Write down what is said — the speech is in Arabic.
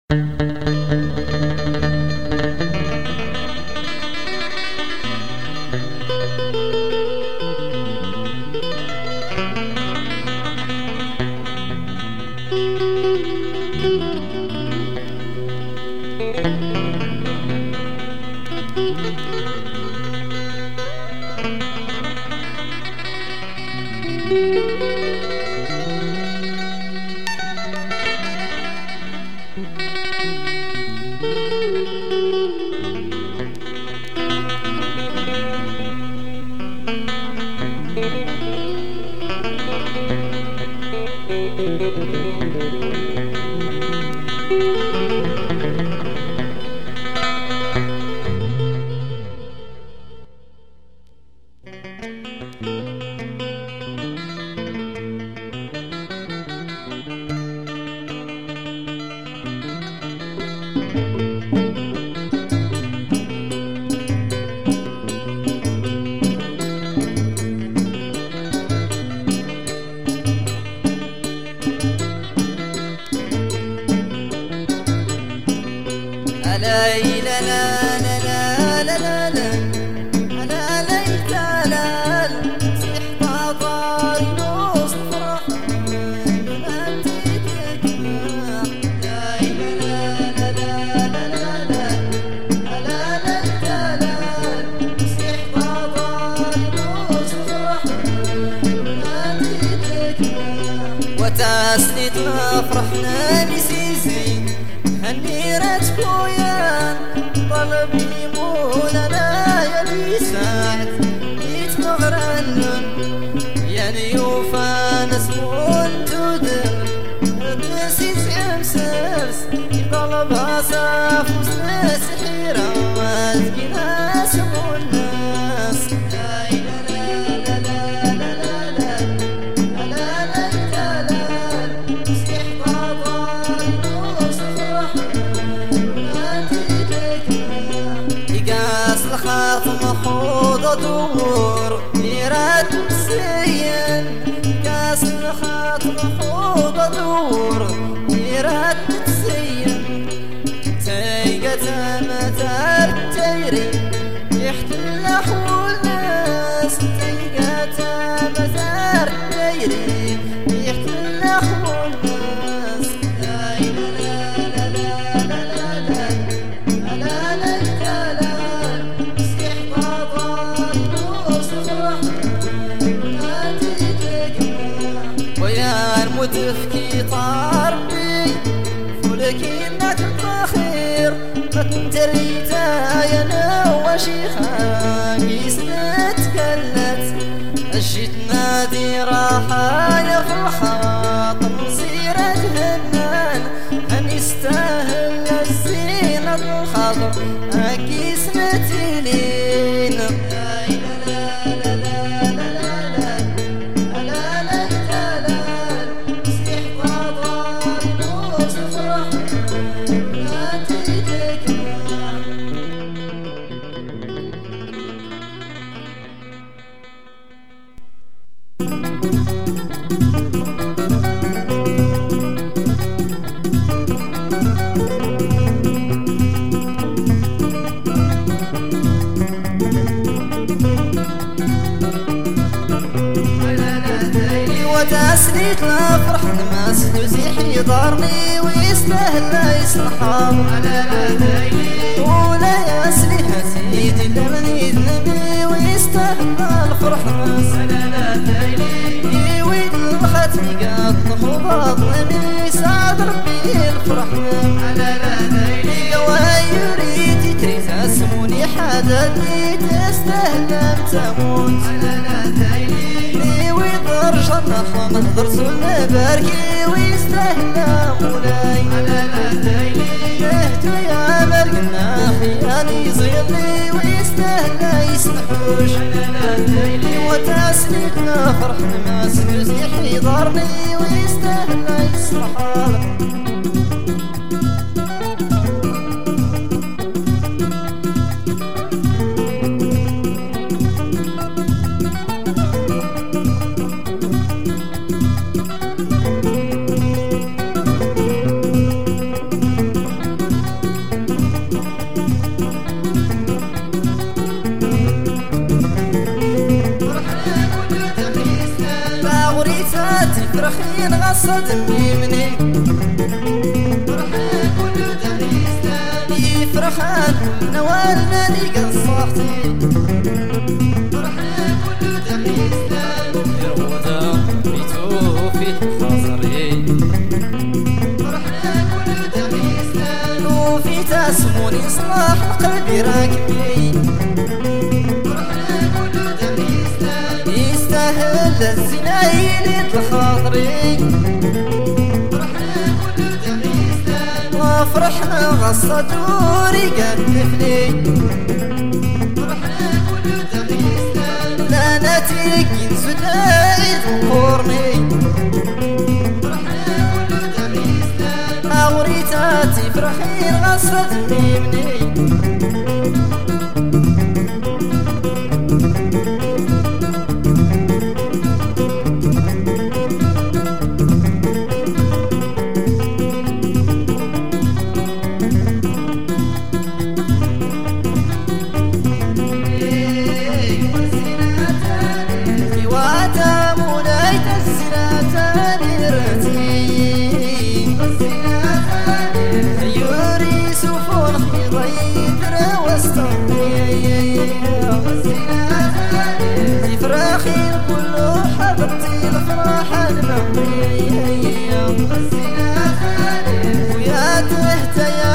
وتسنيت فرحنا مسيسي هنيرت خويا طلبي مولانا يا لي ساعد يتمغرن يا نيوفا نسمون تودر نسيت عمسرس طلبها صاف وسناس حيرة وازقنا سمو الناس الخاف مخوض دور ميرات نسيان كاس الخاف مخوض دور ميرات نسيان تيقة متار تيري يحتل حول ناس تيقة متار تيري يحتل حول ناس وتفكي طاربي فولكي انك بخير ما تنتريتا يا نواشيخا قيسنا تكلت اجيت نادي راحة يا فرحة مصيرة هنان هن يستاهل الزينة الخضر قيسنا تلين وتسنيت لفرح نماس يزيح يضارني ويستاهل يصلحه ولا يسليها سيدي لمن يذنبي ويستاهل الفرح نماس يويد الختمي قد نخوض ظلمي سعد ربي الفرح ويريد تريد اسموني حددني تستاهل تموت رجعنا حمد درسولنا باركي ويستاهل مولاي نهتو يا مرقنا خياني زيلي ويستاهل يسنحوش وتسنيتنا فرحنا ما سنزيح يضارني ويستاهل يسرحال فرخين غصة دمي مني فرحان نوالنا لي قصحتي يروضا بيتو في خزري وفي تاسموني صلاح قلبي راكبي يستاهل الزنايل الخاطري وفرحنا غصة دوري قدفني لا نتيك ينسداي ذكورني أوريتاتي فرحين غصة دميمني فراخي كله حبيبتي الفرحة المغرية ويا تهتيا